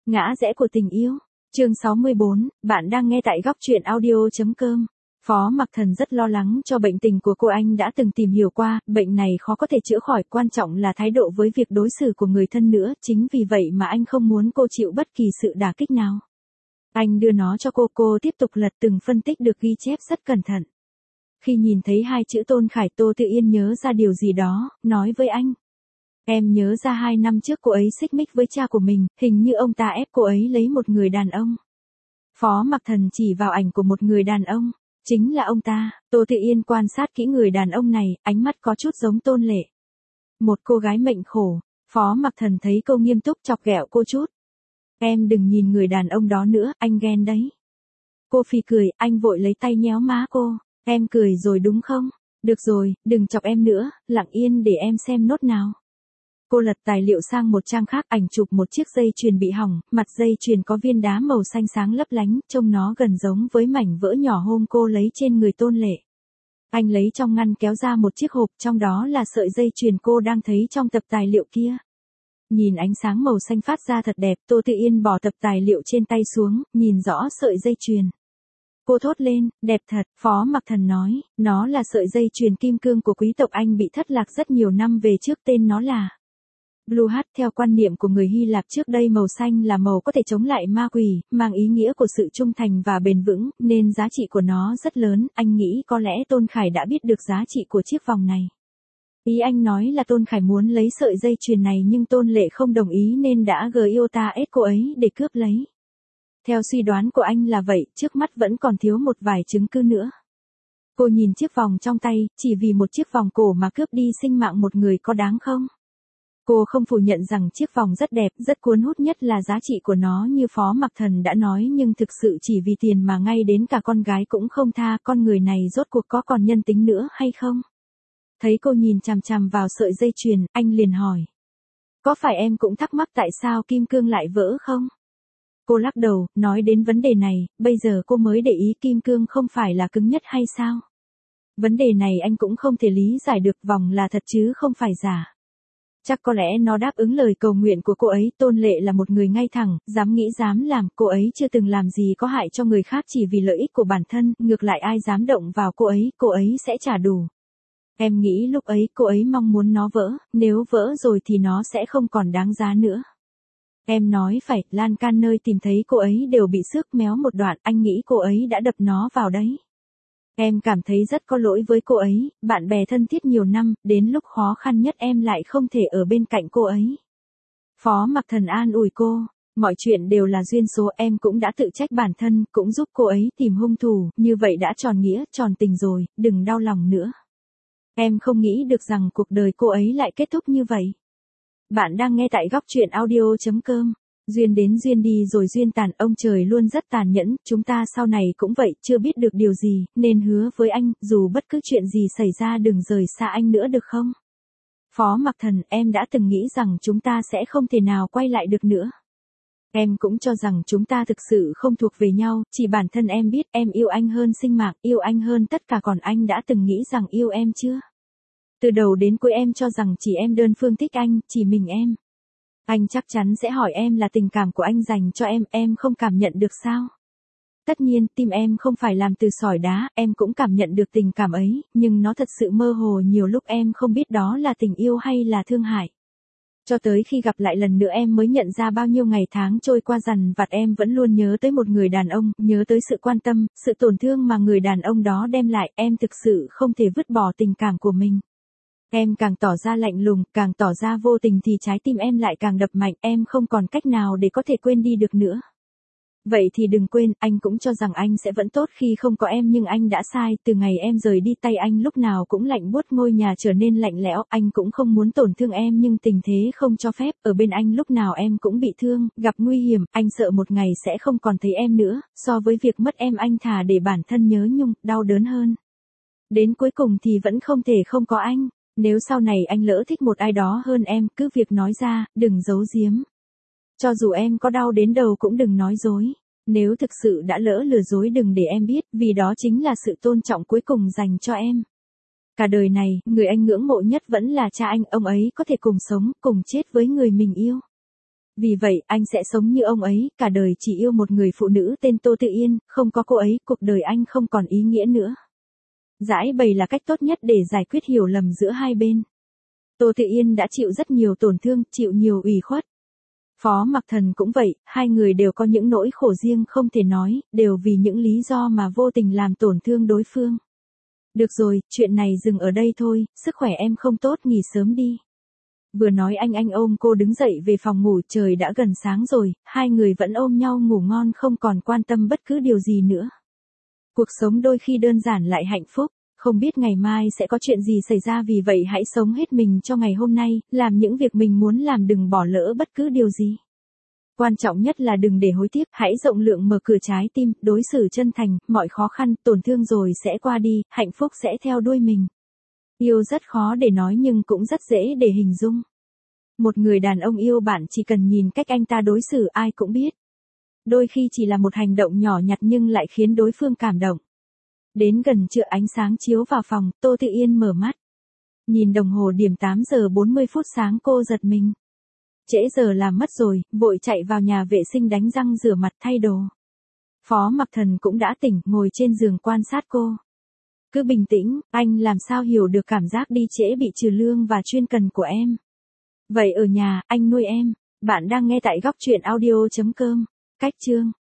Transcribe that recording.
Ngã rẽ của tình yêu. Chương 64, bạn đang nghe tại góc truyện audio.com. Phó Mặc Thần rất lo lắng cho bệnh tình của cô. Anh đã từng tìm hiểu qua, bệnh này khó có thể chữa khỏi, quan trọng là thái độ với việc đối xử của người thân nữa, chính vì vậy mà anh không muốn cô chịu bất kỳ sự đả kích nào. Anh đưa nó cho cô tiếp tục lật từng phân tích được ghi chép rất cẩn thận. Khi nhìn thấy hai chữ Tôn Khải, Tô Tự Yên nhớ ra điều gì đó, nói với anh. Em nhớ ra 2 năm trước cô ấy xích mích với cha của mình, hình như ông ta ép cô ấy lấy một người đàn ông. Phó Mặc Thần chỉ vào ảnh của một người đàn ông, chính là ông ta. Tô Tự Yên quan sát kỹ người đàn ông này, ánh mắt có chút giống Tôn Lệ. Một cô gái mệnh khổ. Phó Mặc Thần thấy cô nghiêm túc chọc ghẹo cô chút. Em đừng nhìn người đàn ông đó nữa, anh ghen đấy. Cô phì cười, anh vội lấy tay nhéo má cô. Em cười rồi đúng không? Được rồi, đừng chọc em nữa, lặng yên để em xem nốt nào. Cô lật tài liệu sang một trang khác, ảnh chụp một chiếc dây chuyền bị hỏng, mặt dây chuyền có viên đá màu xanh sáng lấp lánh, trông nó gần giống với mảnh vỡ nhỏ hôm cô lấy trên người Tôn Lệ. Anh lấy trong ngăn kéo ra một chiếc hộp, trong đó là sợi dây chuyền cô đang thấy trong tập tài liệu kia. Nhìn ánh sáng màu xanh phát ra thật đẹp, Tô Tự Yên bỏ tập tài liệu trên tay xuống, nhìn rõ sợi dây chuyền. Cô thốt lên, đẹp thật. Phó Mặc Thần nói, nó là sợi dây chuyền kim cương của quý tộc Anh bị thất lạc rất nhiều năm về trước, tên nó là Blue Heart. Theo quan niệm của người Hy Lạp trước đây, màu xanh là màu có thể chống lại ma quỷ, mang ý nghĩa của sự trung thành và bền vững, nên giá trị của nó rất lớn. Anh nghĩ có lẽ Tôn Khải đã biết được giá trị của chiếc vòng này. Ý anh nói là Tôn Khải muốn lấy sợi dây chuyền này nhưng Tôn Lệ không đồng ý nên đã ép cô ấy để cướp lấy. Theo suy đoán của anh là vậy, trước mắt vẫn còn thiếu một vài chứng cứ nữa. Cô nhìn chiếc vòng trong tay, chỉ vì một chiếc vòng cổ mà cướp đi sinh mạng một người có đáng không? Cô không phủ nhận rằng chiếc vòng rất đẹp, rất cuốn hút, nhất là giá trị của nó như Phó Mặc Thần đã nói, nhưng thực sự chỉ vì tiền mà ngay đến cả con gái cũng không tha. Con người này rốt cuộc có còn nhân tính nữa hay không? Thấy cô nhìn chằm chằm vào sợi dây chuyền, anh liền hỏi. Có phải em cũng thắc mắc tại sao kim cương lại vỡ không? Cô lắc đầu, nói đến vấn đề này, bây giờ cô mới để ý kim cương không phải là cứng nhất hay sao? Vấn đề này anh cũng không thể lý giải được, vòng là thật chứ không phải giả. Chắc có lẽ nó đáp ứng lời cầu nguyện của cô ấy. Tôn Lệ là một người ngay thẳng, dám nghĩ dám làm, cô ấy chưa từng làm gì có hại cho người khác chỉ vì lợi ích của bản thân, ngược lại ai dám động vào cô ấy sẽ trả đủ. Em nghĩ lúc ấy cô ấy mong muốn nó vỡ, nếu vỡ rồi thì nó sẽ không còn đáng giá nữa. Em nói phải, lan can nơi tìm thấy cô ấy đều bị xước méo một đoạn, anh nghĩ cô ấy đã đập nó vào đấy. Em cảm thấy rất có lỗi với cô ấy, bạn bè thân thiết nhiều năm, đến lúc khó khăn nhất em lại không thể ở bên cạnh cô ấy. Phó Mặc Thần an ủi cô, mọi chuyện đều là duyên số, em cũng đã tự trách bản thân, cũng giúp cô ấy tìm hung thủ, như vậy đã tròn nghĩa, tròn tình rồi, đừng đau lòng nữa. Em không nghĩ được rằng cuộc đời cô ấy lại kết thúc như vậy. Bạn đang nghe tại góc truyện audio.com. Duyên đến duyên đi rồi duyên tàn, ông trời luôn rất tàn nhẫn, chúng ta sau này cũng vậy, chưa biết được điều gì, nên hứa với anh, dù bất cứ chuyện gì xảy ra đừng rời xa anh nữa được không? Phó Mặc Thần, em đã từng nghĩ rằng chúng ta sẽ không thể nào quay lại được nữa. Em cũng cho rằng chúng ta thực sự không thuộc về nhau, chỉ bản thân em biết, em yêu anh hơn sinh mạng, yêu anh hơn tất cả, còn anh đã từng nghĩ rằng yêu em chưa? Từ đầu đến cuối em cho rằng chỉ em đơn phương thích anh, chỉ mình em. Anh chắc chắn sẽ hỏi em là tình cảm của anh dành cho em không cảm nhận được sao? Tất nhiên, tim em không phải làm từ sỏi đá, em cũng cảm nhận được tình cảm ấy, nhưng nó thật sự mơ hồ, nhiều lúc em không biết đó là tình yêu hay là thương hại. Cho tới khi gặp lại lần nữa em mới nhận ra bao nhiêu ngày tháng trôi qua dằn vặt em vẫn luôn nhớ tới một người đàn ông, nhớ tới sự quan tâm, sự tổn thương mà người đàn ông đó đem lại, em thực sự không thể vứt bỏ tình cảm của mình. Em càng tỏ ra lạnh lùng, càng tỏ ra vô tình thì trái tim em lại càng đập mạnh, em không còn cách nào để có thể quên đi được nữa. Vậy thì đừng quên, anh cũng cho rằng anh sẽ vẫn tốt khi không có em nhưng anh đã sai, từ ngày em rời đi tay anh lúc nào cũng lạnh buốt, ngôi nhà trở nên lạnh lẽo, anh cũng không muốn tổn thương em nhưng tình thế không cho phép, ở bên anh lúc nào em cũng bị thương, gặp nguy hiểm, anh sợ một ngày sẽ không còn thấy em nữa, so với việc mất em anh thà để bản thân nhớ nhung, đau đớn hơn. Đến cuối cùng thì vẫn không thể không có anh. Nếu sau này anh lỡ thích một ai đó hơn em, cứ việc nói ra, đừng giấu giếm. Cho dù em có đau đến đầu cũng đừng nói dối. Nếu thực sự đã lỡ lừa dối đừng để em biết, vì đó chính là sự tôn trọng cuối cùng dành cho em. Cả đời này, người anh ngưỡng mộ nhất vẫn là cha anh, ông ấy có thể cùng sống, cùng chết với người mình yêu. Vì vậy, anh sẽ sống như ông ấy, cả đời chỉ yêu một người phụ nữ tên Tô Tự Yên, không có cô ấy, cuộc đời anh không còn ý nghĩa nữa. Giải bày là cách tốt nhất để giải quyết hiểu lầm giữa hai bên. Tô Tự Yên đã chịu rất nhiều tổn thương, chịu nhiều ủy khuất. Phó Mặc Thần cũng vậy, hai người đều có những nỗi khổ riêng không thể nói, đều vì những lý do mà vô tình làm tổn thương đối phương. Được rồi, chuyện này dừng ở đây thôi, sức khỏe em không tốt nghỉ sớm đi. Vừa nói anh ôm cô đứng dậy về phòng ngủ, trời đã gần sáng rồi, hai người vẫn ôm nhau ngủ ngon không còn quan tâm bất cứ điều gì nữa. Cuộc sống đôi khi đơn giản lại hạnh phúc, không biết ngày mai sẽ có chuyện gì xảy ra, vì vậy hãy sống hết mình cho ngày hôm nay, làm những việc mình muốn làm, đừng bỏ lỡ bất cứ điều gì. Quan trọng nhất là đừng để hối tiếc, hãy rộng lượng mở cửa trái tim, đối xử chân thành, mọi khó khăn, tổn thương rồi sẽ qua đi, hạnh phúc sẽ theo đuôi mình. Yêu rất khó để nói nhưng cũng rất dễ để hình dung. Một người đàn ông yêu bạn chỉ cần nhìn cách anh ta đối xử ai cũng biết. Đôi khi chỉ là một hành động nhỏ nhặt nhưng lại khiến đối phương cảm động. Đến gần trưa ánh sáng chiếu vào phòng, Tô Tự Yên mở mắt. Nhìn đồng hồ điểm 8 giờ 40 phút sáng, cô giật mình. Trễ giờ làm mất rồi, vội chạy vào nhà vệ sinh đánh răng rửa mặt thay đồ. Phó Mặc Thần cũng đã tỉnh, ngồi trên giường quan sát cô. Cứ bình tĩnh, anh làm sao hiểu được cảm giác đi trễ bị trừ lương và chuyên cần của em. Vậy ở nhà, anh nuôi em. Bạn đang nghe tại góc truyện audio.com. Cách chương